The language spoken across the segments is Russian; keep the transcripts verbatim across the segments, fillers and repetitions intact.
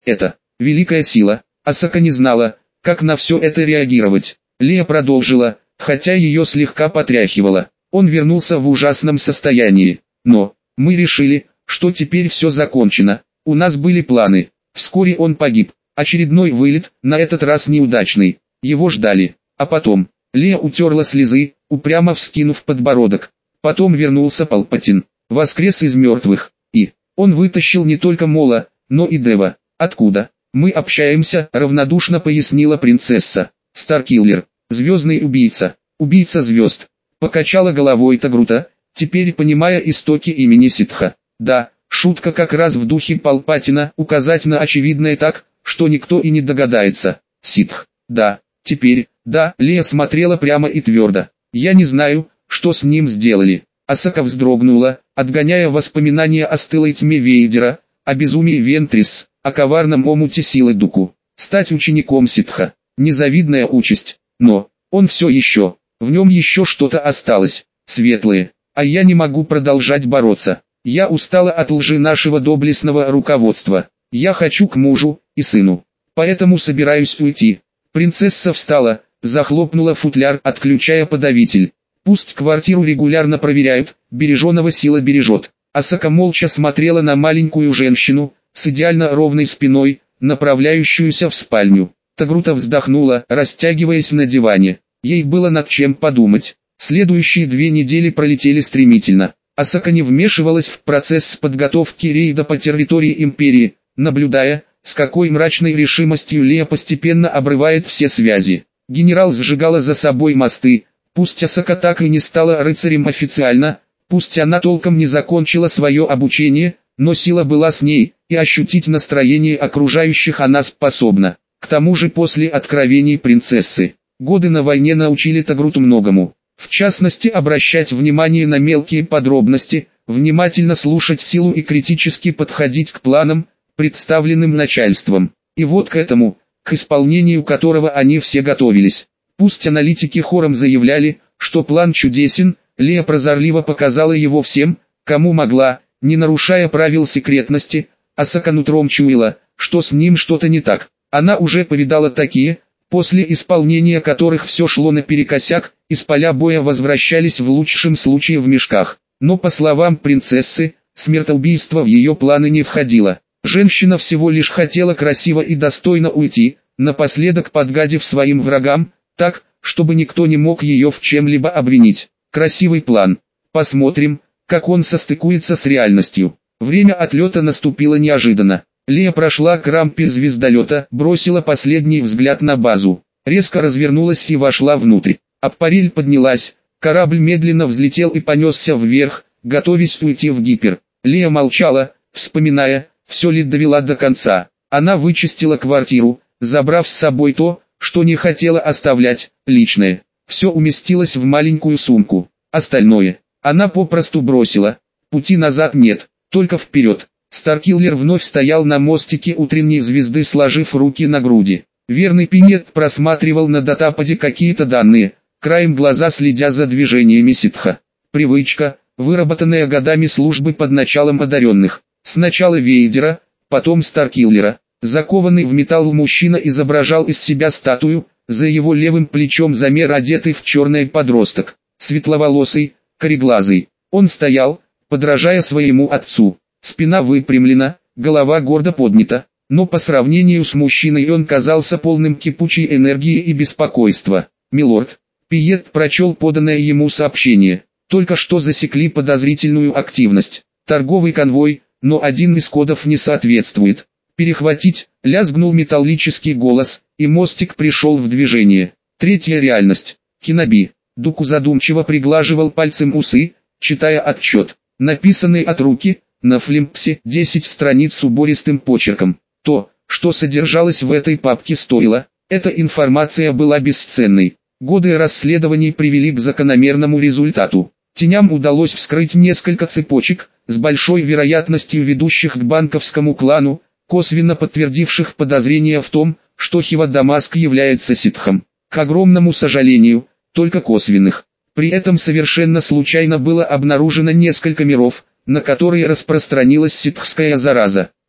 Это великая сила. Асака не знала, как на все это реагировать. Лея продолжила, хотя ее слегка потряхивало. Он вернулся в ужасном состоянии. Но мы решили, что теперь все закончено. У нас были планы. Вскоре он погиб. Очередной вылет, на этот раз неудачный. Его ждали. А потом, Лея утерла слезы, упрямо вскинув подбородок. Потом вернулся Палпатин. Воскрес из мертвых. И он вытащил не только Мола, но и Дева. Откуда? Мы общаемся, равнодушно пояснила принцесса. Старкиллер, звездный убийца, убийца звезд. Покачала головой Тагрута, теперь понимая истоки имени ситха. Да, шутка как раз в духе Палпатина, указать на очевидное так, что никто и не догадается. Ситх, да, теперь, да, Лея смотрела прямо и твердо. Я не знаю, что с ним сделали. Асака вздрогнула, отгоняя воспоминания о стылой тьме Вейдера, о безумии Вентрис, о коварном омуте силы Дуку. Стать учеником ситха. Незавидная участь. Но, он все еще, в нем еще что-то осталось, светлое. А я не могу продолжать бороться. Я устала от лжи нашего доблестного руководства. Я хочу к мужу и сыну. Поэтому собираюсь уйти. Принцесса встала, захлопнула футляр, отключая подавитель. Пусть квартиру регулярно проверяют, береженого сила бережет. Асака молча смотрела на маленькую женщину, с идеально ровной спиной, направляющуюся в спальню. Тагрута вздохнула, растягиваясь на диване. Ей было над чем подумать. Следующие две недели пролетели стремительно. Асака не вмешивалась в процесс подготовки рейда по территории Империи, наблюдая, с какой мрачной решимостью Лея постепенно обрывает все связи. Генерал сжигала за собой мосты. Пусть Асака так и не стала рыцарем официально, пусть она толком не закончила свое обучение, но сила была с ней, и ощутить настроение окружающих она способна. К тому же после откровений принцессы, годы на войне научили Тагруту многому. В частности, обращать внимание на мелкие подробности, внимательно слушать силу и критически подходить к планам, представленным начальством. И вот к этому, к исполнению которого они все готовились. Пусть аналитики хором заявляли, что план чудесен, Лея прозорливо показала его всем, кому могла, не нарушая правил секретности, Асака нутром чуяла, что с ним что-то не так. Она уже повидала такие, после исполнения которых все шло наперекосяк, из поля боя возвращались в лучшем случае в мешках. Но по словам принцессы, смертоубийство в ее планы не входило. Женщина всего лишь хотела красиво и достойно уйти, напоследок подгадив своим врагам, так, чтобы никто не мог ее в чем-либо обвинить. Красивый план. Посмотрим, как он состыкуется с реальностью. Время отлета наступило неожиданно. Лея прошла к рампе звездолета, бросила последний взгляд на базу, резко развернулась и вошла внутрь. Аппарель поднялась, корабль медленно взлетел и понесся вверх, готовясь уйти в гипер. Лея молчала, вспоминая, все ли довела до конца. Она вычистила квартиру, забрав с собой то, что не хотела оставлять, личное. Все уместилось в маленькую сумку. Остальное она попросту бросила. Пути назад нет, только вперед. Старкиллер вновь стоял на мостике утренней звезды, сложив руки на груди. Верный Пинет просматривал на датападе какие-то данные, краем глаза следя за движениями ситха. Привычка, выработанная годами службы под началом одаренных. Сначала Вейдера, потом Старкиллера. Закованный в металл мужчина изображал из себя статую, за его левым плечом замер одетый в черное подросток. Светловолосый, кореглазый. Он стоял, подражая своему отцу. Спина выпрямлена, голова гордо поднята, но по сравнению с мужчиной он казался полным кипучей энергии и беспокойства. «Милорд», Пиет прочел поданное ему сообщение, только что засекли подозрительную активность. Торговый конвой, но один из кодов не соответствует. «Перехватить», лязгнул металлический голос, и мостик пришел в движение. Третья реальность. Киноби. Дуку задумчиво приглаживал пальцем усы, читая отчет, написанный от руки, на флимпсе, десять страниц с убористым почерком. То, что содержалось в этой папке, стоило. Эта информация была бесценной. Годы расследований привели к закономерному результату. Теням удалось вскрыть несколько цепочек, с большой вероятностью ведущих к банковскому клану, косвенно подтвердивших подозрения в том, что Хива Дамаск является ситхом. К огромному сожалению, только косвенных. При этом совершенно случайно было обнаружено несколько миров, на которые распространилась ситхская зараза.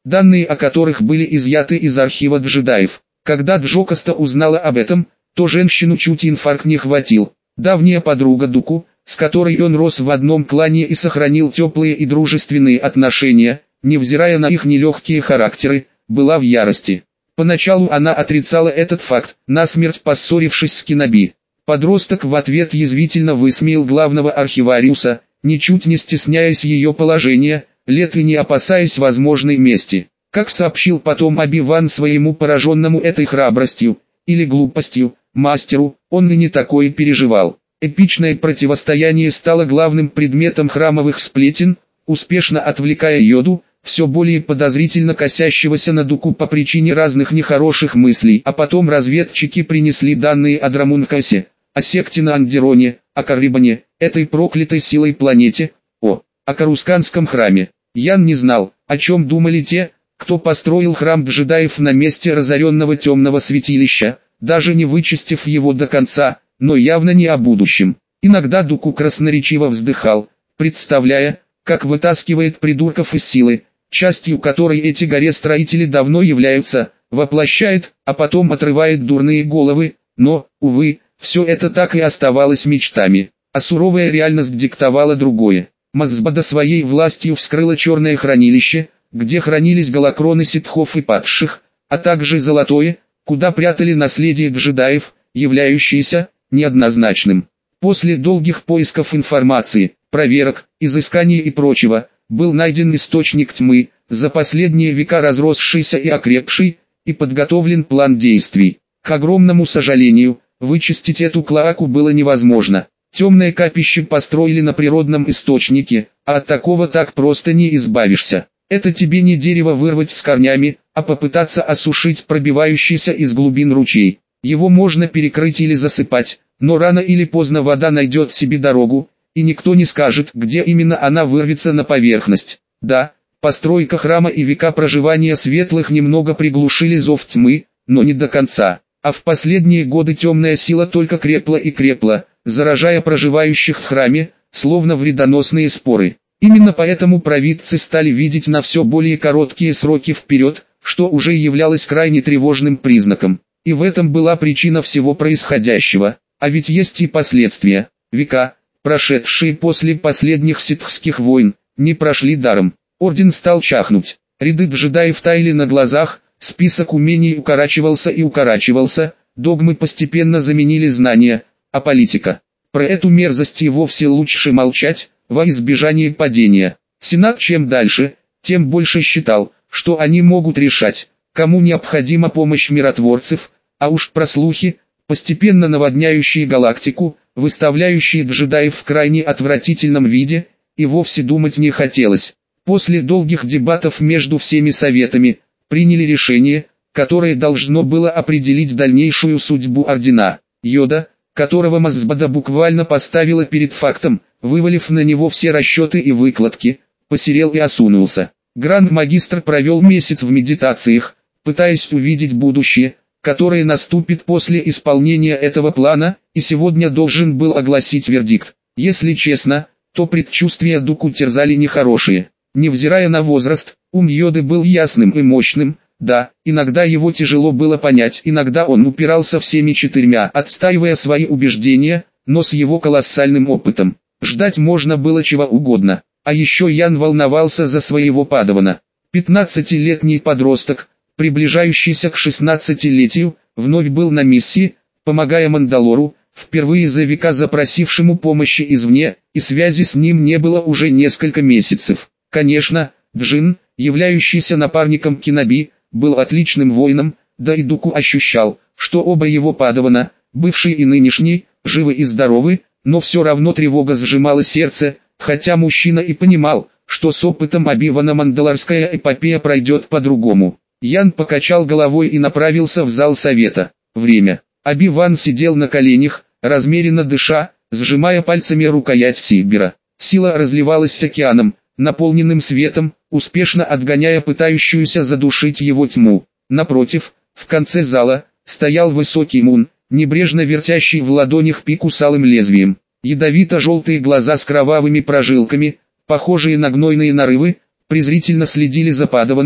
данные о которых были изъяты из архива джедаев. Когда Джокаста узнала об этом, то женщину чуть инфаркт не хватил. Давняя подруга Дуку, с которой он рос в одном клане и сохранил теплые и дружественные отношения, невзирая на их нелегкие характеры, была в ярости. Поначалу она отрицала этот факт, насмерть поссорившись с Киноби. Подросток в ответ язвительно высмеял главного архивариуса, ничуть не стесняясь ее положения, лет и не опасаясь возможной мести. Как сообщил потом Оби-Ван своему пораженному этой храбростью, или глупостью, мастеру, он и не такое переживал. Эпичное противостояние стало главным предметом храмовых сплетен, успешно отвлекая Йоду, все более подозрительно косящегося на Дуку по причине разных нехороших мыслей. А потом разведчики принесли данные о Драмункасе, о секте на Андероне, о Карибане, этой проклятой силой планете, о, о Карусканском храме. Ян не знал, о чем думали те, кто построил храм джедаев на месте разоренного темного святилища, даже не вычистив его до конца, но явно не о будущем. Иногда Дуку красноречиво вздыхал, представляя, как вытаскивает придурков из силы, частью которой эти горе-строители давно являются, воплощает, а потом отрывает дурные головы, но, увы, все это так и оставалось мечтами, а суровая реальность диктовала другое. Мазбада своей властью вскрыла черное хранилище, где хранились голокроны ситхов и падших, а также золотое, куда прятали наследие джедаев, являющееся неоднозначным. После долгих поисков информации, проверок, изысканий и прочего, был найден источник тьмы, за последние века разросшийся и окрепший, и подготовлен план действий. К огромному сожалению, вычистить эту клоаку было невозможно. Темное капище построили на природном источнике, а от такого так просто не избавишься. Это тебе не дерево вырвать с корнями, а попытаться осушить пробивающийся из глубин ручей. Его можно перекрыть или засыпать, но рано или поздно вода найдет себе дорогу, и никто не скажет, где именно она вырвется на поверхность. Да, постройка храма и века проживания светлых немного приглушили зов тьмы, но не до конца. А в последние годы темная сила только крепла и крепла, заражая проживающих в храме, словно вредоносные споры. Именно поэтому провидцы стали видеть на все более короткие сроки вперед, что уже являлось крайне тревожным признаком. И в этом была причина всего происходящего. А ведь есть и последствия. Века, прошедшие после последних ситхских войн, не прошли даром. Орден стал чахнуть. Ряды джедаев таяли на глазах, список умений укорачивался и укорачивался, догмы постепенно заменили знания, а политика. Про эту мерзость и вовсе лучше молчать, во избежание падения. Сенат чем дальше, тем больше считал, что они могут решать, кому необходима помощь миротворцев, а уж про слухи, постепенно наводняющие галактику, выставляющие джедаев в крайне отвратительном виде, и вовсе думать не хотелось. После долгих дебатов между всеми советами, приняли решение, которое должно было определить дальнейшую судьбу ордена. Йода, которого Мазбада буквально поставила перед фактом, вывалив на него все расчеты и выкладки, посерел и осунулся. Гранд-магистр провел месяц в медитациях, пытаясь увидеть будущее, которое наступит после исполнения этого плана, и сегодня должен был огласить вердикт. Если честно, то предчувствия Дуку терзали нехорошие. Невзирая на возраст, ум Йоды был ясным и мощным, да, иногда его тяжело было понять, иногда он упирался всеми четырьмя, отстаивая свои убеждения, но с его колоссальным опытом. Ждать можно было чего угодно. А еще Ян волновался за своего падавана. Пятнадцатилетний подросток, приближающийся к шестнадцатилетию, вновь был на миссии, помогая Мандалору, впервые за века запросившему помощи извне, и связи с ним не было уже несколько месяцев. Конечно, Джин, являющийся напарником Киноби, был отличным воином, да и Дуку ощущал, что оба его падавана, бывший и нынешний, живы и здоровы, но все равно тревога сжимала сердце, хотя мужчина и понимал, что с опытом Оби-Вана мандалорская эпопея пройдет по-другому. Ян покачал головой и направился в зал совета. Время. Оби-Ван сидел на коленях, размеренно дыша, сжимая пальцами рукоять Сибира. Сила разливалась океаном, наполненным светом, успешно отгоняя пытающуюся задушить его тьму. Напротив, в конце зала, стоял высокий Мун, небрежно вертящий в ладонях пику с алым лезвием. Ядовито-желтые глаза с кровавыми прожилками, похожие на гнойные нарывы, презрительно следили за падаваном,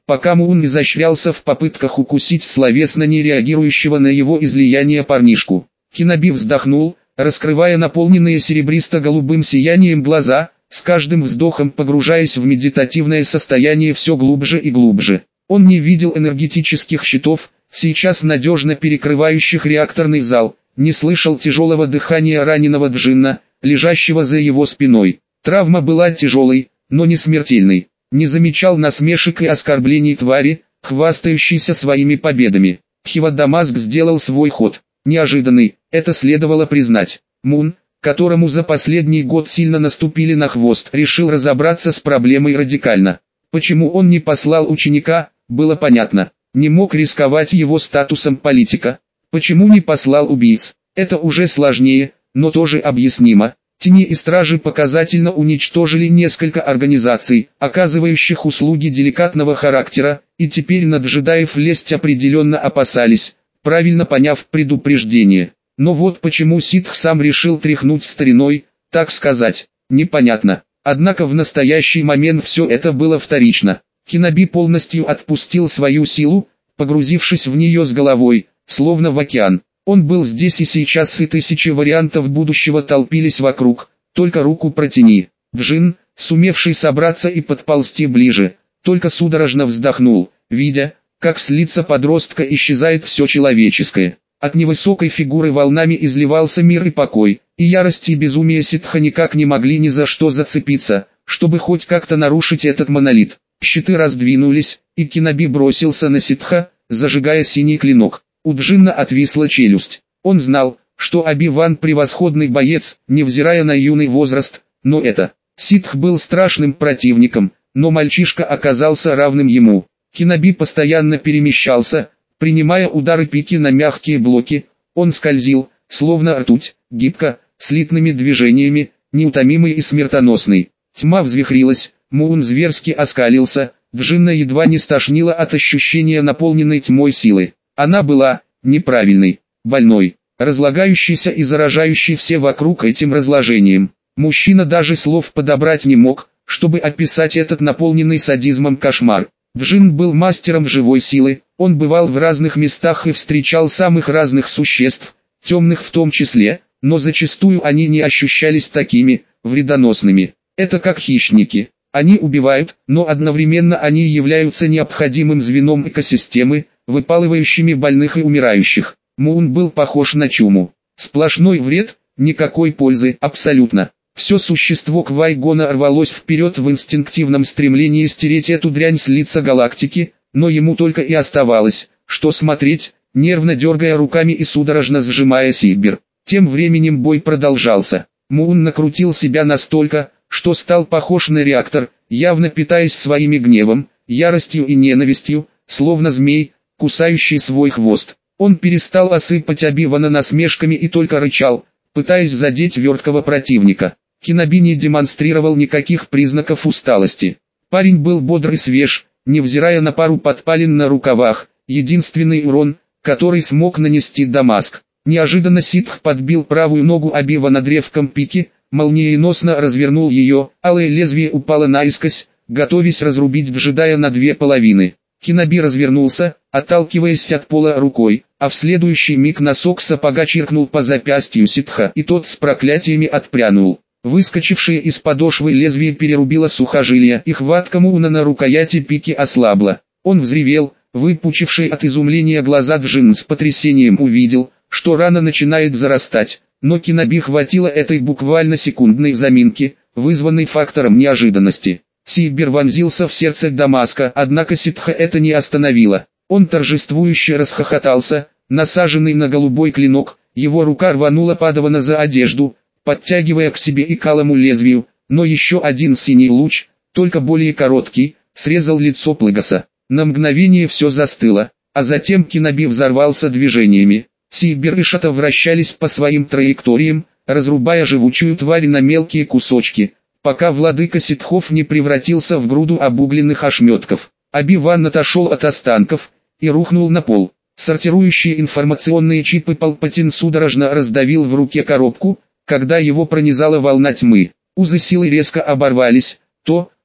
пока Муун изощрялся в попытках укусить словесно не реагирующего на его излияние парнишку. Киноби вздохнул, раскрывая наполненные серебристо-голубым сиянием глаза, с каждым вздохом погружаясь в медитативное состояние все глубже и глубже. Он не видел энергетических щитов, сейчас надежно перекрывающих реакторный зал, не слышал тяжелого дыхания раненого Джинна, лежащего за его спиной. Травма была тяжелой, но не смертельной. Не замечал насмешек и оскорблений твари, хвастающейся своими победами. Хива Дамаск сделал свой ход. Неожиданный, это следовало признать. Мун, которому за последний год сильно наступили на хвост, решил разобраться с проблемой радикально. Почему он не послал ученика, было понятно. Не мог рисковать его статусом политика. Почему не послал убийц? Это уже сложнее, но тоже объяснимо. Тени и Стражи показательно уничтожили несколько организаций, оказывающих услуги деликатного характера, и теперь на джедаев лезть определенно опасались, правильно поняв предупреждение. Но вот почему ситх сам решил тряхнуть стариной, так сказать, непонятно. Однако в настоящий момент все это было вторично. Киноби полностью отпустил свою силу, погрузившись в нее с головой, словно в океан. Он был здесь и сейчас, и тысячи вариантов будущего толпились вокруг, только руку протяни. Джин, сумевший собраться и подползти ближе, только судорожно вздохнул, видя, как с лица подростка исчезает все человеческое. От невысокой фигуры волнами изливался мир и покой, и ярость и безумие ситха никак не могли ни за что зацепиться, чтобы хоть как-то нарушить этот монолит. Щиты раздвинулись, и Киноби бросился на ситха, зажигая синий клинок. У Джинна отвисла челюсть. Он знал, что Оби-Ван превосходный боец, невзирая на юный возраст, но это... Ситх был страшным противником, но мальчишка оказался равным ему. Киноби постоянно перемещался, принимая удары пики на мягкие блоки. Он скользил, словно ртуть, гибко, слитными движениями, неутомимый и смертоносный. Тьма взвихрилась, Муун зверски оскалился, Джинна едва не стошнило от ощущения наполненной тьмой силы. Она была неправильной, больной, разлагающейся и заражающей все вокруг этим разложением. Мужчина даже слов подобрать не мог, чтобы описать этот наполненный садизмом кошмар. Джин был мастером живой силы, он бывал в разных местах и встречал самых разных существ, темных в том числе, но зачастую они не ощущались такими вредоносными. Это как хищники. Они убивают, но одновременно они являются необходимым звеном экосистемы, выпалывающими больных и умирающих. Муун был похож на чуму. Сплошной вред, никакой пользы, абсолютно. Все существо Квай-Гона рвалось вперед в инстинктивном стремлении стереть эту дрянь с лица галактики, но ему только и оставалось, что смотреть, нервно дергая руками и судорожно сжимая Сибир. Тем временем бой продолжался. Муун накрутил себя настолько, что стал похож на реактор, явно питаясь своими гневом, яростью и ненавистью, словно змей, кусающий свой хвост. Он перестал осыпать Оби-Вана насмешками и только рычал, пытаясь задеть верткого противника. Киноби не демонстрировал никаких признаков усталости. Парень был бодр и свеж, невзирая на пару подпалин на рукавах, единственный урон, который смог нанести Дамаск. Неожиданно ситх подбил правую ногу Оби-Вана древком пики, молниеносно развернул ее, алое лезвие упало наискось, готовясь разрубить джедая на две половины. Киноби развернулся, отталкиваясь от пола рукой, а в следующий миг носок сапога чиркнул по запястью ситха, и тот с проклятиями отпрянул. Выскочившее из подошвы лезвие перерубило сухожилия, и хватка Мууна на рукояти пики ослабла. Он взревел, выпучивший от изумления глаза Джин с потрясением увидел, что рана начинает зарастать, но Киноби хватило этой буквально секундной заминки, вызванной фактором неожиданности. Сибир вонзился в сердце Дамаска, однако ситха это не остановило. Он торжествующе расхохотался, насаженный на голубой клинок, его рука рванула Падавана за одежду, подтягивая к себе и к алому лезвию, но еще один синий луч, только более короткий, срезал лицо Плэгоса. На мгновение все застыло, а затем Киноби взорвался движениями. Сибир и Шата вращались по своим траекториям, разрубая живучую тварь на мелкие кусочки, пока владыка ситхов не превратился в груду обугленных ошметков. Оби-Ван отошел от останков и рухнул на пол. Сортирующие информационные чипы Палпатин судорожно раздавил в руке коробку, когда его пронизала волна тьмы. Узы силы резко оборвались, то,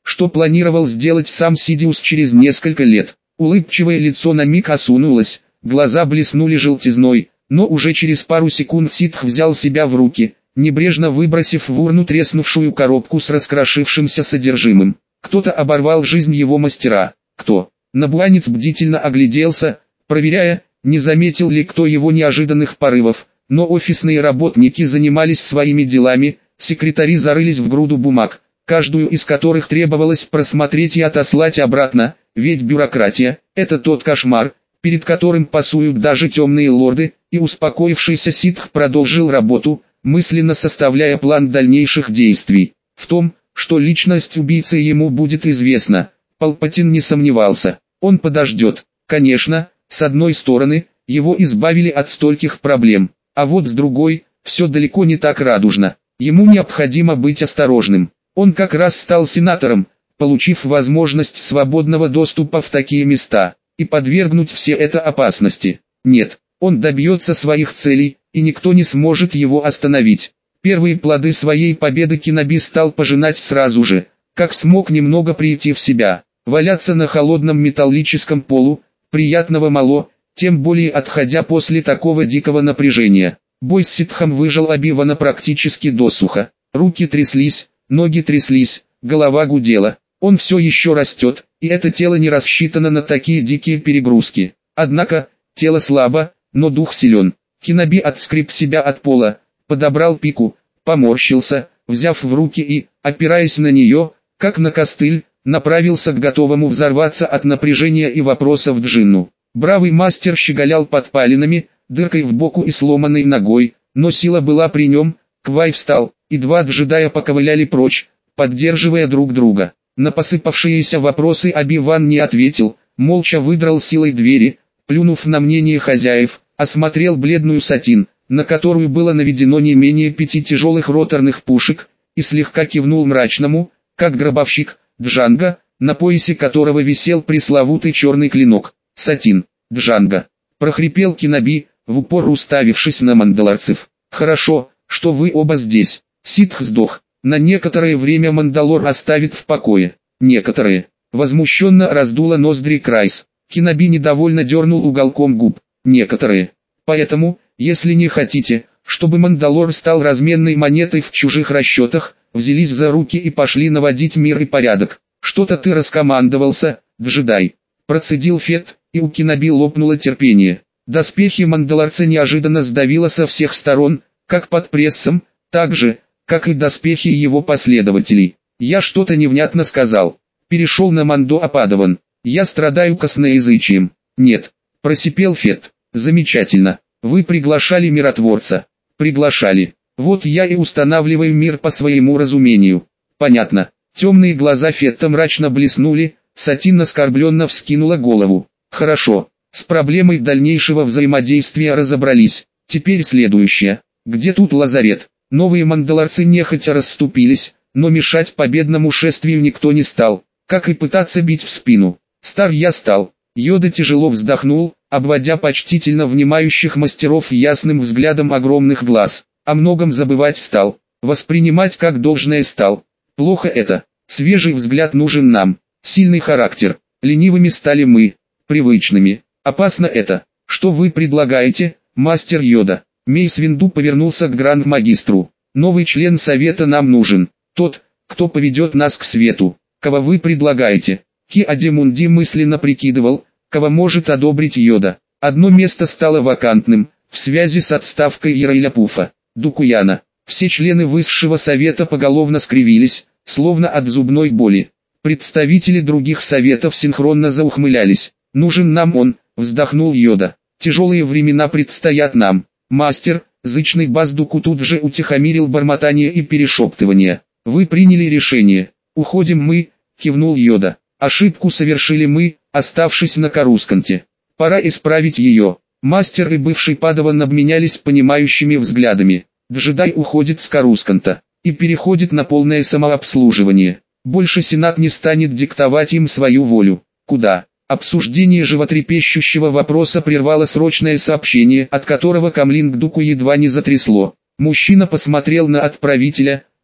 что планировал сделать сам Сидиус через несколько лет. Улыбчивое лицо на миг осунулось, глаза блеснули желтизной, но уже через пару секунд Ситх взял себя в руки, небрежно выбросив в урну треснувшую коробку с раскрошившимся содержимым. Кто-то оборвал жизнь его мастера. Кто? Набуанец бдительно огляделся, проверяя, не заметил ли кто его неожиданных порывов, но офисные работники занимались своими делами, секретари зарылись в груду бумаг, каждую из которых требовалось просмотреть и отослать обратно, ведь бюрократия – это тот кошмар, перед которым пасуют даже темные лорды, и успокоившийся Ситх продолжил работу, мысленно составляя план дальнейших действий. В том, что личность убийцы ему будет известна, Палпатин не сомневался. Он подождет. Конечно, с одной стороны, его избавили от стольких проблем, а вот с другой, все далеко не так радужно. Ему необходимо быть осторожным. Он как раз стал сенатором, получив возможность свободного доступа в такие места, и подвергнуть все это опасности. Нет, он добьется своих целей, и никто не сможет его остановить. Первые плоды своей победы Киноби стал пожинать сразу же, как смог немного прийти в себя. Валяться на холодном металлическом полу, приятного мало, тем более отходя после такого дикого напряжения. Бой с Ситхом выжал Оби-Вана практически досуха. Руки тряслись, ноги тряслись, голова гудела. Он все еще растет, и это тело не рассчитано на такие дикие перегрузки. Однако, тело слабо, но дух силен. Киноби отскреб себя от пола, подобрал пику, поморщился, взяв в руки и, опираясь на нее, как на костыль, направился к готовому взорваться от напряжения и вопросов Джинну. Бравый мастер щеголял подпалинами, дыркой в боку и сломанной ногой, но сила была при нем. Квай встал, и два джедая поковыляли прочь, поддерживая друг друга. На посыпавшиеся вопросы Оби-Ван не ответил, молча выдрал силой двери, плюнув на мнение хозяев, осмотрел бледную Сатин, на которую было наведено не менее пяти тяжелых роторных пушек, и слегка кивнул мрачному, как гробовщик, Джанго, на поясе которого висел пресловутый черный клинок. «Сатин, Джанго», — прохрипел Киноби, в упор уставившись на мандалорцев. «Хорошо, что вы оба здесь». Ситх сдох. На некоторое время Мандалор оставит в покое. Некоторые. Возмущенно раздуло ноздри Крайс. Киноби недовольно дернул уголком губ. Некоторые. Поэтому, если не хотите, чтобы Мандалор стал разменной монетой в чужих расчетах, взялись за руки и пошли наводить мир и порядок. Что-то ты раскомандовался, джедай. Процедил Фет, и у Киноби лопнуло терпение. Доспехи мандалорца неожиданно сдавило со всех сторон, как под прессом, так же, как и доспехи его последователей. Я что-то невнятно сказал. Перешел на Мандо Ападаван. Я страдаю косноязычием. Нет. Просипел Фет. Замечательно. Вы приглашали миротворца. Приглашали. Вот я и устанавливаю мир по своему разумению. Понятно. Темные глаза Фетта мрачно блеснули, Сатин оскорбленно вскинула голову. Хорошо. С проблемой дальнейшего взаимодействия разобрались. Теперь следующее. Где тут лазарет? Новые мандалорцы нехотя расступились, но мешать победному шествию никто не стал, как и пытаться бить в спину. Стар я стал. Йода тяжело вздохнул, обводя почтительно внимающих мастеров ясным взглядом огромных глаз. О многом забывать стал, воспринимать как должное стал. Плохо это. Свежий взгляд нужен нам. Сильный характер. Ленивыми стали мы. Привычными. Опасно это. Что вы предлагаете, мастер Йода? Мейс Винду повернулся к гранд-магистру. Новый член совета нам нужен. Тот, кто поведет нас к свету. Кого вы предлагаете? Ки-Адимунди мысленно прикидывал, кого может одобрить Йода. Одно место стало вакантным, в связи с отставкой Ярайляпуфа. Дукуяна. Все члены высшего совета поголовно скривились, словно от зубной боли. Представители других советов синхронно заухмылялись. «Нужен нам он», — вздохнул Йода. «Тяжелые времена предстоят нам». Мастер, зычный бас Дуку тут же утихомирил бормотание и перешептывание. «Вы приняли решение. Уходим мы», — кивнул Йода. «Ошибку совершили мы, оставшись на Карусканте. Пора исправить ее». Мастер и бывший падаван обменялись понимающими взглядами. Джедай уходит с Карусканта и переходит на полное самообслуживание. Больше Сенат не станет диктовать им свою волю. Куда? Обсуждение животрепещущего вопроса прервало срочное сообщение, от которого Камлинг Дуку едва не затрясло. Мужчина посмотрел на отправителя,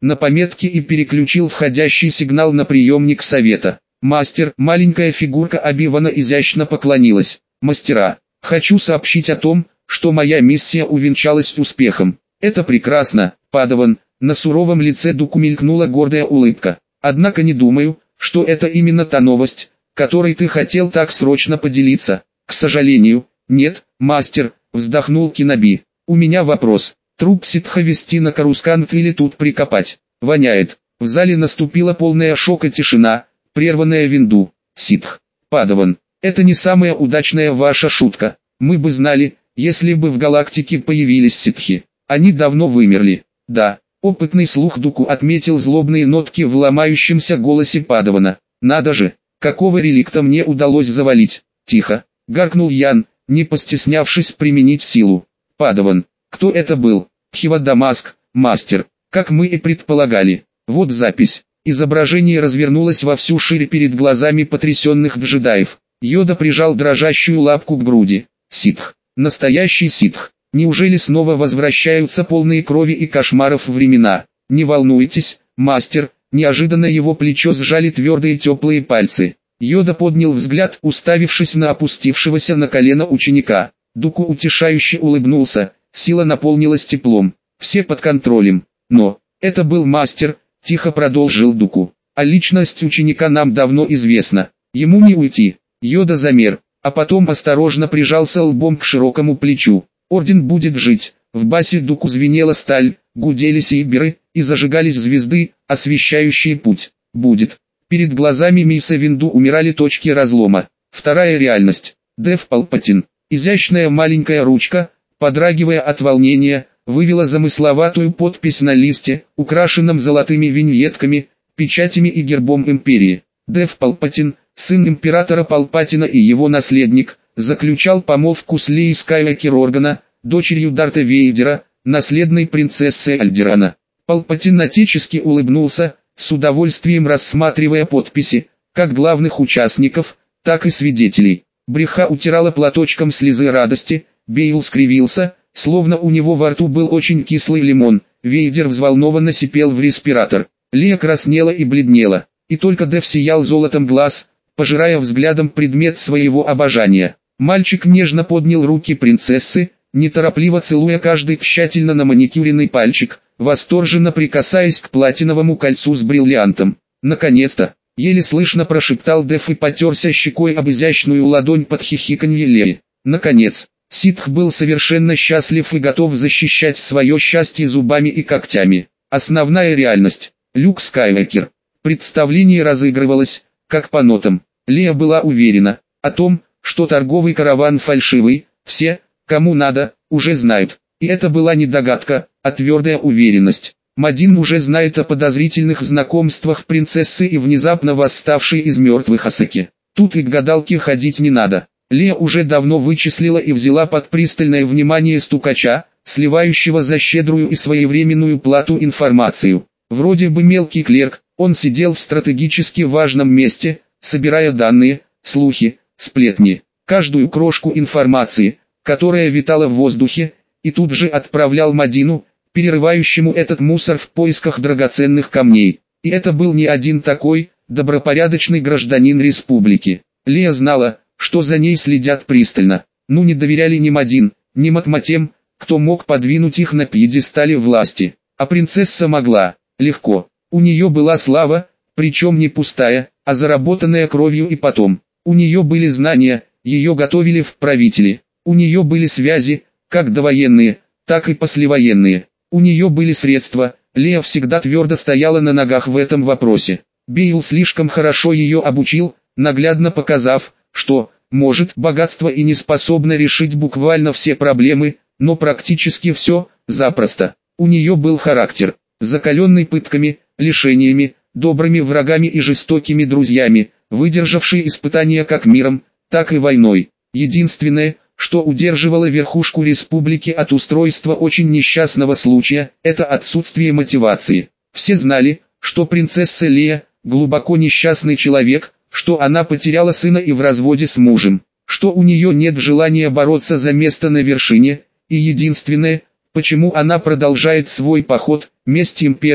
на пометке и переключил входящий сигнал на приемник совета. Мастер, маленькая фигурка Оби-Вана изящно поклонилась. Мастера, хочу сообщить о том, что моя миссия увенчалась успехом. Это прекрасно, Падаван. На суровом лице Дуку мелькнула гордая улыбка. Однако не думаю, что это именно та новость, которой ты хотел так срочно поделиться. К сожалению, нет, мастер, вздохнул Киноби. У меня вопрос. Труп ситха везти на Карускант или тут прикопать? Воняет. В зале наступила полная шока тишина, прерванная Винду. Ситх. Падаван. Это не самая удачная ваша шутка. Мы бы знали, если бы в галактике появились ситхи. Они давно вымерли. Да. Опытный слух Дуку отметил злобные нотки в ломающемся голосе Падавана. «Надо же, какого реликта мне удалось завалить!» «Тихо!» — гаркнул Ян, не постеснявшись применить силу. «Падаван, кто это был?» «Тхива-Дамаск, мастер, как мы и предполагали. Вот запись». Изображение развернулось во всю шире перед глазами потрясенных джедаев. Йода прижал дрожащую лапку к груди. «Ситх! Настоящий ситх! Неужели снова возвращаются полные крови и кошмаров времена? Не волнуйтесь, мастер», неожиданно его плечо сжали твердые теплые пальцы. Йода поднял взгляд, уставившись на опустившегося на колено ученика. Дуку утешающе улыбнулся, сила наполнилась теплом. Все под контролем. Но, это был мастер, тихо продолжил Дуку. А личность ученика нам давно известна. Ему не уйти. Йода замер, а потом осторожно прижался лбом к широкому плечу. Орден будет жить. В басе Дуку звенела сталь, гудели сейберы, и зажигались звезды, освещающие путь. Будет. Перед глазами Мейса Винду умирали точки разлома. Вторая реальность. Дев Палпатин. Изящная маленькая ручка, подрагивая от волнения, вывела замысловатую подпись на листе, украшенном золотыми виньетками, печатями и гербом империи. Дев Палпатин, сын императора Палпатина и его наследник, заключал помолвку с Леей Скайуокер Органа, дочерью Дарта Вейдера, наследной принцессы Альдерана. Палпатин отечески улыбнулся, с удовольствием рассматривая подписи, как главных участников, так и свидетелей. Бреха утирала платочком слезы радости, Бейл скривился, словно у него во рту был очень кислый лимон, Вейдер взволнованно сипел в респиратор. Лея краснела и бледнела, и только Дев сиял золотом глаз, пожирая взглядом предмет своего обожания. Мальчик нежно поднял руки принцессы, неторопливо целуя каждый тщательно наманикюренный пальчик, восторженно прикасаясь к платиновому кольцу с бриллиантом. «Наконец-то!» — еле слышно прошептал Дев и потерся щекой об изящную ладонь под хихиканье Леи. Наконец! Ситх был совершенно счастлив и готов защищать свое счастье зубами и когтями. Основная реальность. Люк Скайуокер. Представление разыгрывалось, как по нотам. Лея была уверена о том, что торговый караван фальшивый, все, кому надо, уже знают. И это была не догадка, а твердая уверенность. Мадин уже знает о подозрительных знакомствах принцессы и внезапно восставшей из мертвых Асаки. Тут и к гадалке ходить не надо. Лея уже давно вычислила и взяла под пристальное внимание стукача, сливающего за щедрую и своевременную плату информацию. Вроде бы мелкий клерк, он сидел в стратегически важном месте, собирая данные, слухи, сплетни, каждую крошку информации, которая витала в воздухе, и тут же отправлял Мадину, перерывающему этот мусор в поисках драгоценных камней. И это был не один такой, добропорядочный гражданин республики. Лея знала, что за ней следят пристально. Ну не доверяли ни Мадин, ни Матма тем, кто мог подвинуть их на пьедестале власти. А принцесса могла, легко. У нее была слава, причем не пустая, а заработанная кровью и потом. У нее были знания, ее готовили в правители. У нее были связи, как довоенные, так и послевоенные. У нее были средства, Лея всегда твердо стояла на ногах в этом вопросе. Бейл слишком хорошо ее обучил, наглядно показав, что, может, богатство и не способно решить буквально все проблемы, но практически все, запросто. У нее был характер, закаленный пытками, лишениями, добрыми врагами и жестокими друзьями, выдержавший испытания как миром, так и войной. Единственное, что удерживало верхушку республики от устройства очень несчастного случая, это отсутствие мотивации. Все знали, что принцесса Лея – глубоко несчастный человек, что она потеряла сына и в разводе с мужем, что у нее нет желания бороться за место на вершине, и единственное, почему она продолжает свой поход, месть имперцам,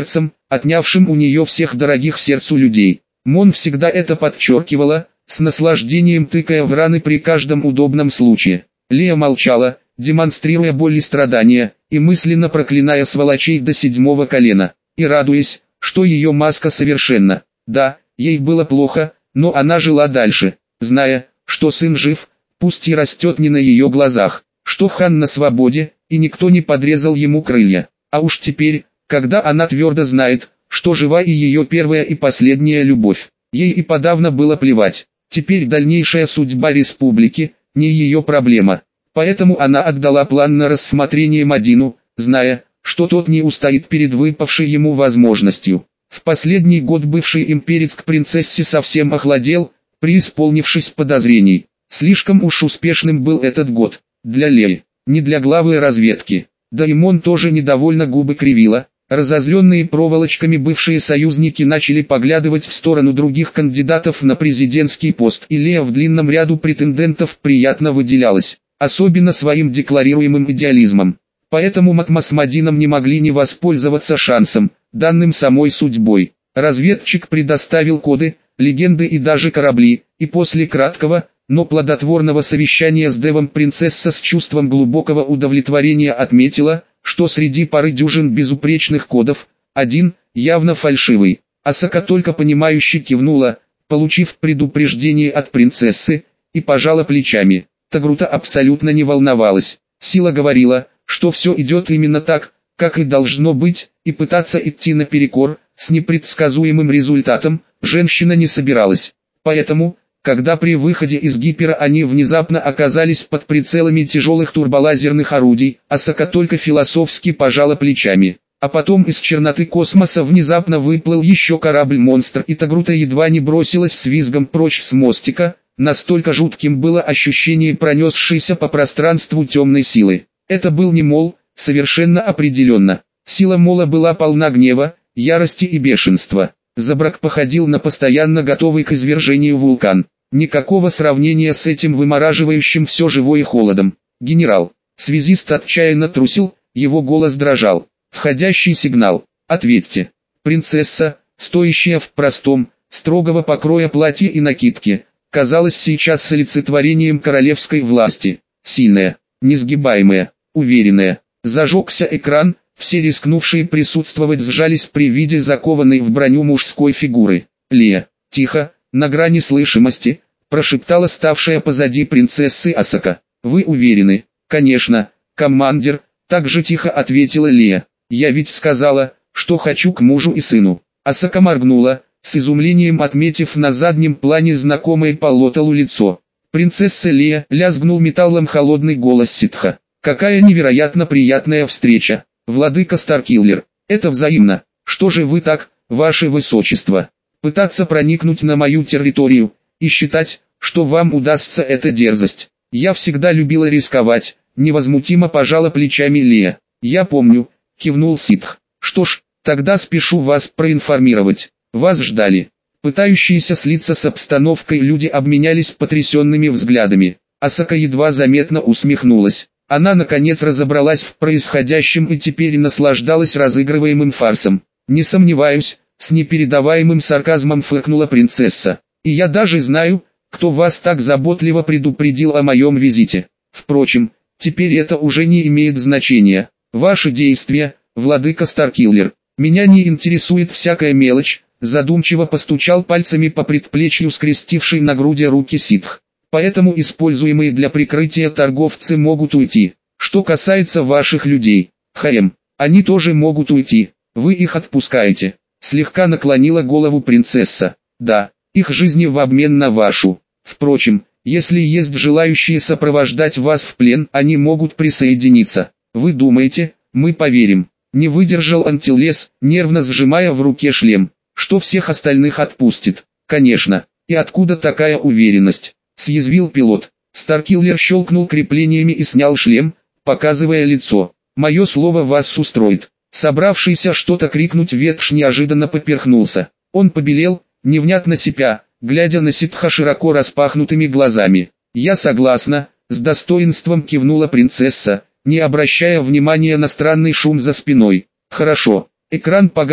отнявшим у нее всех дорогих сердцу людей. Мон всегда это подчеркивала, с наслаждением тыкая в раны при каждом удобном случае. Лея молчала, демонстрируя боль и страдания, и мысленно проклиная сволочей до седьмого колена, и радуясь, что ее маска совершенна. Да, ей было плохо, но она жила дальше, зная, что сын жив, пусть и растет не на ее глазах, что хан на свободе, и никто не подрезал ему крылья. А уж теперь, когда она твердо знает, что жива и ее первая и последняя любовь, ей и подавно было плевать. Теперь дальнейшая судьба республики – не ее проблема. Поэтому она отдала план на рассмотрение Мадину, зная, что тот не устоит перед выпавшей ему возможностью. В последний год бывший имперец к принцессе совсем охладел, преисполнившись подозрений. Слишком уж успешным был этот год. Для Леи, не для главы разведки. Да и Мон тоже недовольно губы кривила. Разозленные проволочками бывшие союзники начали поглядывать в сторону других кандидатов на президентский пост. И Лея в длинном ряду претендентов приятно выделялась, особенно своим декларируемым идеализмом. Поэтому Макма с Мадином не могли не воспользоваться шансом, данным самой судьбой. Разведчик предоставил коды, легенды и даже корабли, и после краткого, но плодотворного совещания с Девом принцесса с чувством глубокого удовлетворения отметила, что среди пары дюжин безупречных кодов, один, явно фальшивый. Асака только понимающе кивнула, получив предупреждение от принцессы, и пожала плечами. Тагрута абсолютно не волновалась. Сила говорила, что все идет именно так, как и должно быть, и пытаться идти наперекор, с непредсказуемым результатом, женщина не собиралась. Поэтому, когда при выходе из гипера они внезапно оказались под прицелами тяжелых турболазерных орудий, Асака только философски пожала плечами. А потом из черноты космоса внезапно выплыл еще корабль-монстр, и Тагрута едва не бросилась с визгом прочь с мостика, настолько жутким было ощущение пронесшейся по пространству темной силы. Это был не Мол, совершенно определенно. Сила Мола была полна гнева, ярости и бешенства. Забрак походил на постоянно готовый к извержению вулкан. Никакого сравнения с этим вымораживающим все живое холодом. «Генерал». Связист отчаянно трусил, его голос дрожал. «Входящий сигнал. Ответьте». Принцесса, стоящая в простом, строгого покроя платье и накидке, казалась сейчас олицетворением королевской власти. Сильная, несгибаемая, уверенная. Зажегся экран. Все рискнувшие присутствовать сжались при виде закованной в броню мужской фигуры. «Лея, тихо, на грани слышимости», прошептала ставшая позади принцессы Асака. «Вы уверены?» «Конечно, командир», так же тихо ответила Лея. «Я ведь сказала, что хочу к мужу и сыну». Асака моргнула, с изумлением отметив на заднем плане знакомое по Лоталу лицо. «Принцесса Лея», лязгнул металлом холодный голос ситха. «Какая невероятно приятная встреча! Владыка Старкиллер, это взаимно. Что же вы так, ваше высочество, пытаться проникнуть на мою территорию, и считать, что вам удастся эта дерзость? Я всегда любила рисковать», невозмутимо пожала плечами Лея. «Я помню», кивнул ситх. «Что ж, тогда спешу вас проинформировать. Вас ждали». Пытающиеся слиться с обстановкой люди обменялись потрясенными взглядами. Асака едва заметно усмехнулась. Она наконец разобралась в происходящем и теперь наслаждалась разыгрываемым фарсом. «Не сомневаюсь», с непередаваемым сарказмом фыркнула принцесса. «И я даже знаю, кто вас так заботливо предупредил о моем визите. Впрочем, теперь это уже не имеет значения. Ваши действия, владыка Старкиллер, меня не интересует всякая мелочь», задумчиво постучал пальцами по предплечью скрестившей на груди руки ситх. «Поэтому используемые для прикрытия торговцы могут уйти. Что касается ваших людей, Хаем, они тоже могут уйти. Вы их отпускаете?» Слегка наклонила голову принцесса. «Да, их жизни в обмен на вашу. Впрочем, если есть желающие сопровождать вас в плен, они могут присоединиться. Вы думаете, мы поверим?» Не выдержал Антилес, нервно сжимая в руке шлем. «Что всех остальных отпустит?» «Конечно. И откуда такая уверенность?» Съязвил пилот. Старкиллер щелкнул креплениями и снял шлем, показывая лицо. «Мое слово вас устроит». Собравшийся что-то крикнуть ветш неожиданно поперхнулся. Он побелел, невнятно сипя, глядя на ситха широко распахнутыми глазами. «Я согласна», с достоинством кивнула принцесса, не обращая внимания на странный шум за спиной. «Хорошо». Экран погас,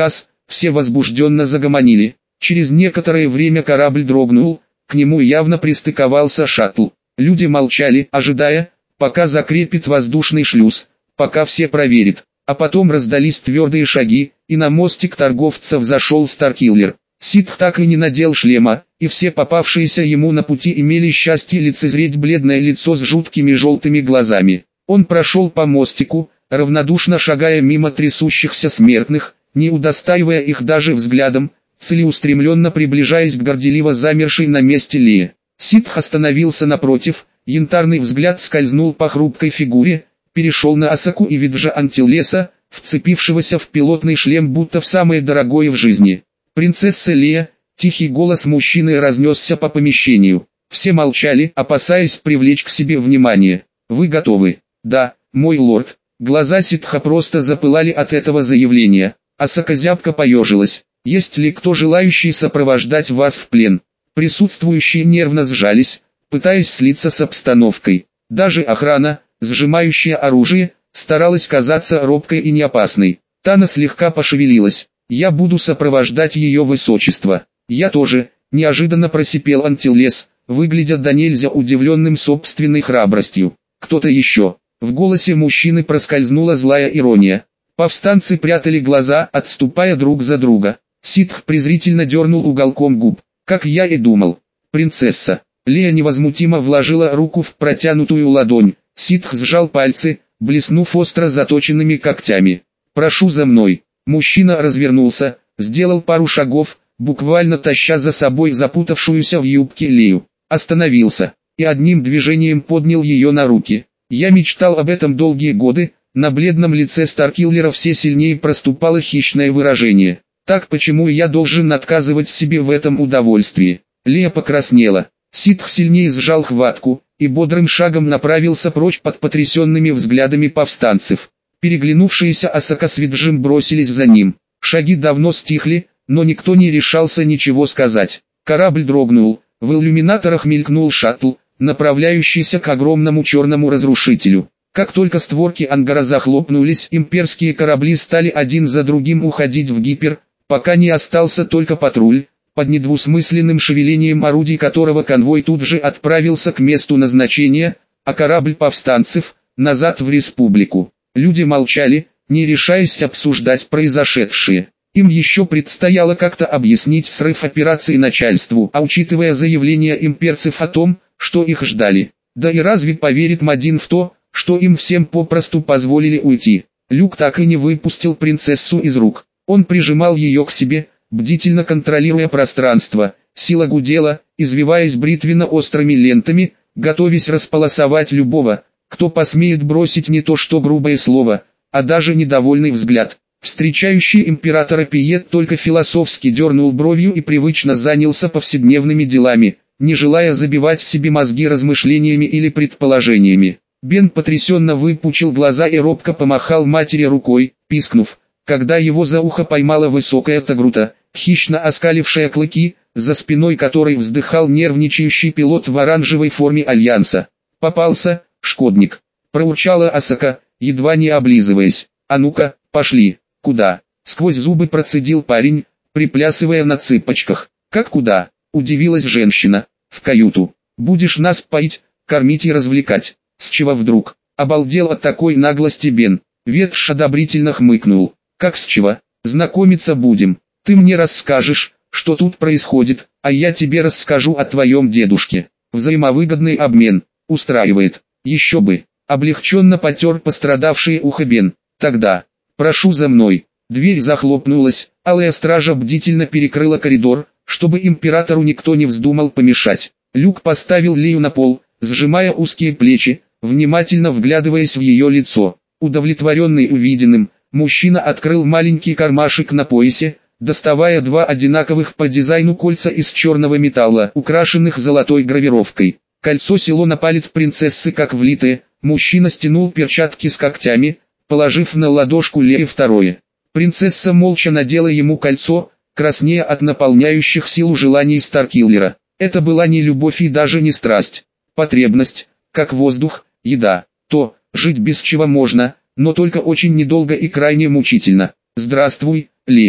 все возбужденно загомонили. Через некоторое время корабль дрогнул, к нему явно пристыковался шаттл. Люди молчали, ожидая, пока закрепит воздушный шлюз, пока все проверят. А потом раздались твердые шаги, и на мостик торговцев зашел Старкиллер. Ситх так и не надел шлема, и все попавшиеся ему на пути имели счастье лицезреть бледное лицо с жуткими желтыми глазами. Он прошел по мостику, равнодушно шагая мимо трясущихся смертных, не удостаивая их даже взглядом, целеустремленно приближаясь к горделиво замершей на месте Лее. Ситх остановился напротив, янтарный взгляд скользнул по хрупкой фигуре, перешел на Асаку и Виджа Антиллеса, вцепившегося в пилотный шлем будто в самое дорогое в жизни. «Принцесса Лея», тихий голос мужчины разнесся по помещению. Все молчали, опасаясь привлечь к себе внимание. «Вы готовы?» «Да, мой лорд». Глаза Ситха просто запылали от этого заявления. Асака зябко поежилась. «Есть ли кто желающий сопровождать вас в плен?» Присутствующие нервно сжались, пытаясь слиться с обстановкой. Даже охрана, сжимающая оружие, старалась казаться робкой и неопасной. Тана слегка пошевелилась. «Я буду сопровождать ее высочество». «Я тоже», — неожиданно просипел Антиллес, выглядя до нельзя удивленным собственной храбростью. «Кто-то еще?» В голосе мужчины проскользнула злая ирония. Повстанцы прятали глаза, отступая друг за друга. Ситх презрительно дернул уголком губ. «Как я и думал. Принцесса». Лея невозмутимо вложила руку в протянутую ладонь. Ситх сжал пальцы, блеснув остро заточенными когтями. «Прошу за мной». Мужчина развернулся, сделал пару шагов, буквально таща за собой запутавшуюся в юбке Лею. Остановился, и одним движением поднял ее на руки. Я мечтал об этом долгие годы, на бледном лице Старкиллера все сильнее проступало хищное выражение. Так почему я должен отказывать себе в этом удовольствии? Лея покраснела. Ситх сильнее сжал хватку, и бодрым шагом направился прочь под потрясенными взглядами повстанцев. Переглянувшиеся Асака с Виджем бросились за ним. Шаги давно стихли, но никто не решался ничего сказать. Корабль дрогнул, в иллюминаторах мелькнул шаттл, направляющийся к огромному черному разрушителю. Как только створки ангара захлопнулись, имперские корабли стали один за другим уходить в гипер, пока не остался только патруль, под недвусмысленным шевелением орудий которого конвой тут же отправился к месту назначения, а корабль повстанцев – назад в республику. Люди молчали, не решаясь обсуждать произошедшее. Им еще предстояло как-то объяснить срыв операции начальству, а учитывая заявления имперцев о том, что их ждали. Да и разве поверит Мадин в то, что им всем попросту позволили уйти? Люк так и не выпустил принцессу из рук. Он прижимал ее к себе, бдительно контролируя пространство. Сила гудела, извиваясь бритвенно-острыми лентами, готовясь располосовать любого, кто посмеет бросить не то что грубое слово, а даже недовольный взгляд. Встречающий императора Пиет только философски дернул бровью и привычно занялся повседневными делами, не желая забивать себе мозги размышлениями или предположениями. Бен потрясенно выпучил глаза и робко помахал матери рукой, пискнув, когда его за ухо поймала высокая тагрута, хищно оскалившая клыки, за спиной которой вздыхал нервничающий пилот в оранжевой форме Альянса. «Попался, шкодник!» – проурчала Асака, едва не облизываясь. «А ну-ка, пошли!» «Куда?» – сквозь зубы процедил парень, приплясывая на цыпочках. «Как куда?» – удивилась женщина. «В каюту. Будешь нас поить, кормить и развлекать». «С чего вдруг?» – обалдел от такой наглости Бен. Ветш одобрительно хмыкнул. «Как с чего? Знакомиться будем. Ты мне расскажешь, что тут происходит, а я тебе расскажу о твоем дедушке. Взаимовыгодный обмен. Устраивает. Еще бы». Облегченно потер пострадавшее ухо Бен. «Тогда, прошу за мной». Дверь захлопнулась, алая стража бдительно перекрыла коридор, чтобы императору никто не вздумал помешать. Люк поставил Лею на пол, сжимая узкие плечи, внимательно вглядываясь в ее лицо. Удовлетворенный увиденным, мужчина открыл маленький кармашек на поясе, доставая два одинаковых по дизайну кольца из черного металла, украшенных золотой гравировкой. Кольцо село на палец принцессы как влитое, мужчина стянул перчатки с когтями, положив на ладошку Леи второе. Принцесса молча надела ему кольцо, краснея от наполняющих силу желаний Старкиллера. Это была не любовь и даже не страсть. Потребность, как воздух, еда, то, жить без чего можно, но только очень недолго и крайне мучительно. «Здравствуй, Лея».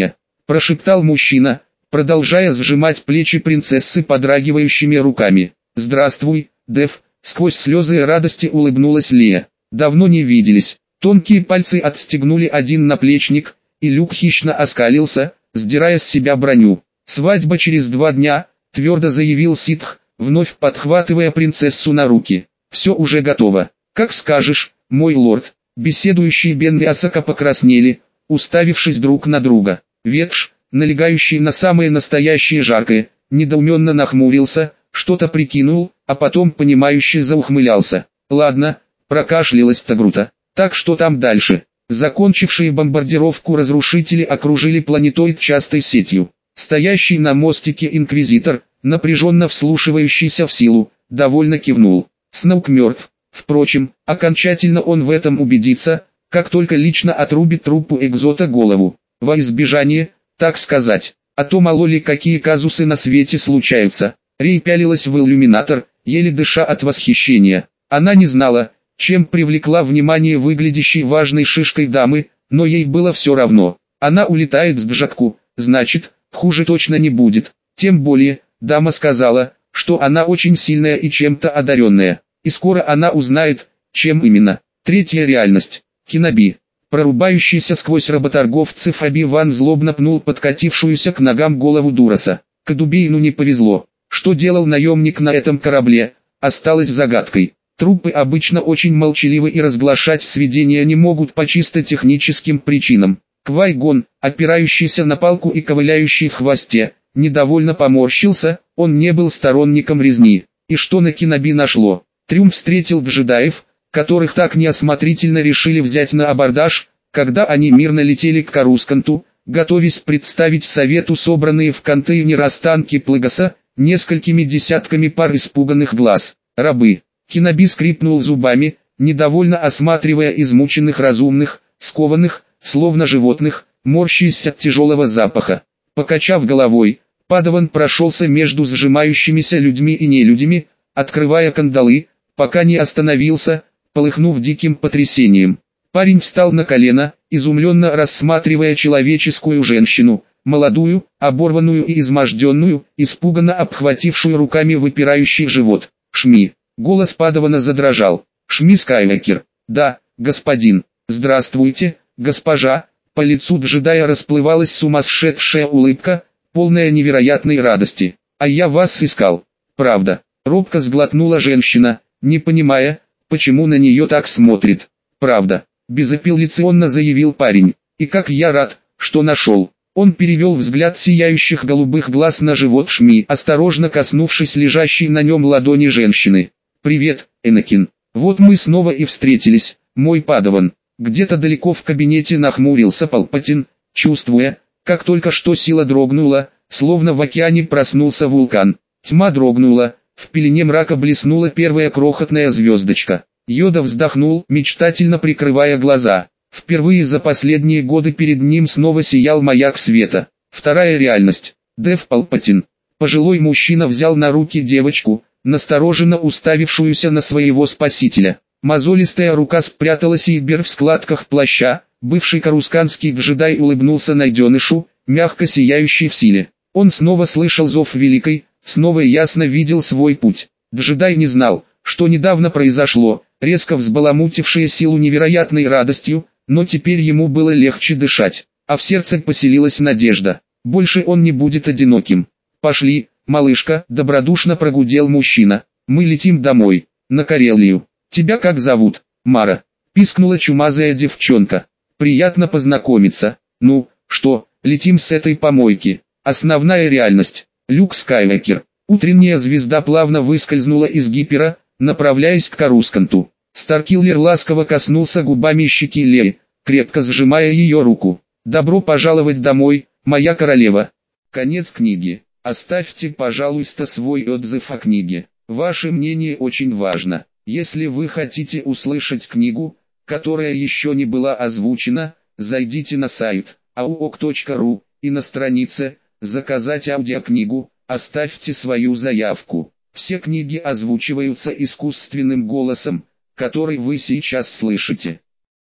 прошептал мужчина, продолжая сжимать плечи принцессы подрагивающими руками. «Здравствуй, Дэв», сквозь слезы радости улыбнулась Лея. «Давно не виделись». Тонкие пальцы отстегнули один наплечник, и Люк хищно оскалился, сдирая с себя броню. «Свадьба через два дня», — твердо заявил ситх, вновь подхватывая принцессу на руки. «Все уже готово. Как скажешь, мой лорд». Беседующие Бен и Асака покраснели, уставившись друг на друга. Ветш, налегающий на самое настоящее жаркое, недоуменно нахмурился, что-то прикинул, а потом понимающе заухмылялся. «Ладно», — прокашлялась Тагрута. «Так что там дальше?» Закончившие бомбардировку разрушители окружили планетоид частой сетью. Стоящий на мостике инквизитор, напряженно вслушивающийся в силу, довольно кивнул. Сноук мертв. Впрочем, окончательно он в этом убедится, как только лично отрубит трупу экзота голову. Во избежание, так сказать. А то мало ли какие казусы на свете случаются. Рей пялилась в иллюминатор, еле дыша от восхищения. Она не знала, чем привлекла внимание выглядящей важной шишкой дамы, но ей было все равно. Она улетает с Джакку, значит, хуже точно не будет. Тем более, дама сказала, что она очень сильная и чем-то одаренная. И скоро она узнает, чем именно. Третья реальность. Киноби. Прорубающийся сквозь работорговцев Оби-Ван злобно пнул подкатившуюся к ногам голову Дураса. Кадубейну не повезло. Что делал наемник на этом корабле, осталось загадкой. Трупы обычно очень молчаливы и разглашать сведения не могут по чисто техническим причинам. Квай-Гон, опирающийся на палку и ковыляющий в хвосте, недовольно поморщился, он не был сторонником резни. И что на Киноби нашло? Трюм встретил джедаев, которых так неосмотрительно решили взять на абордаж, когда они мирно летели к Карусканту, готовясь представить совету собранные в контейнер останки Плегаса, несколькими десятками пар испуганных глаз. Рабы. Киноби скрипнул зубами, недовольно осматривая измученных разумных, скованных, словно животных, морщась от тяжелого запаха. Покачав головой, Падаван прошелся между сжимающимися людьми и нелюдями, открывая кандалы, пока не остановился, полыхнув диким потрясением. Парень встал на колено, изумленно рассматривая человеческую женщину, молодую, оборванную и изможденную, испуганно обхватившую руками выпирающий живот. «Шми!» Голос Падавана задрожал. «Шми Скайуокер!» «Да, господин!» «Здравствуйте, госпожа!» По лицу джедая расплывалась сумасшедшая улыбка, полная невероятной радости. «А я вас искал!» «Правда!» Робко сглотнула женщина, не понимая, почему на нее так смотрит. «Правда!» Безапелляционно заявил парень. «И как я рад, что нашел!» Он перевел взгляд сияющих голубых глаз на живот Шми, осторожно коснувшись лежащей на нем ладони женщины. «Привет, Энакин. Вот мы снова и встретились, мой Падаван». Где-то далеко в кабинете нахмурился Палпатин, чувствуя, как только что сила дрогнула, словно в океане проснулся вулкан. Тьма дрогнула, в пелене мрака блеснула первая крохотная звездочка. Йода вздохнул, мечтательно прикрывая глаза. Впервые за последние годы перед ним снова сиял маяк света. Вторая реальность. Дэв Палпатин. Пожилой мужчина взял на руки девочку, настороженно уставившуюся на своего спасителя. Мозолистая рука спряталась и бер в складках плаща, бывший карусканский джедай улыбнулся найденышу, мягко сияющий в силе. Он снова слышал зов великой, снова ясно видел свой путь. Джедай не знал, что недавно произошло, резко взбаламутившее силу невероятной радостью, но теперь ему было легче дышать, а в сердце поселилась надежда. Больше он не будет одиноким. «Пошли, малышка», — добродушно прогудел мужчина. «Мы летим домой, на Карелию. Тебя как зовут?» «Мара», — пискнула чумазая девчонка. «Приятно познакомиться. Ну, что, летим с этой помойки?» Основная реальность. Люк Скайуокер. Утренняя звезда плавно выскользнула из гипера, направляясь к Карусканту. Старкиллер ласково коснулся губами щеки Леи, крепко сжимая ее руку. «Добро пожаловать домой, моя королева». Конец книги. Оставьте, пожалуйста, свой отзыв о книге. Ваше мнение очень важно. Если вы хотите услышать книгу, которая еще не была озвучена, зайдите на сайт ауок точка ру и на странице «Заказать аудиокнигу» оставьте свою заявку. Все книги озвучиваются искусственным голосом, который вы сейчас слышите.